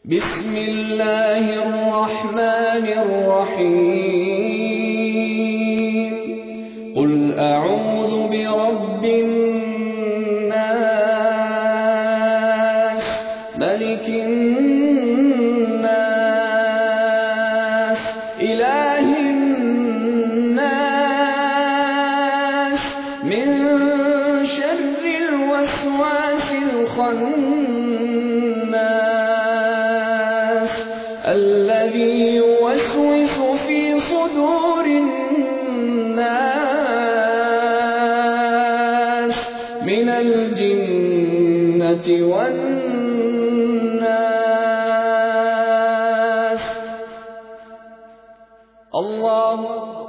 بسم الله الرحمن الرحيم قل أعوذ برب الناس ملك الناس إله الناس من شر الوسواس الخناس الذي يوسوس في صدور الناس من الجنة والناس. الله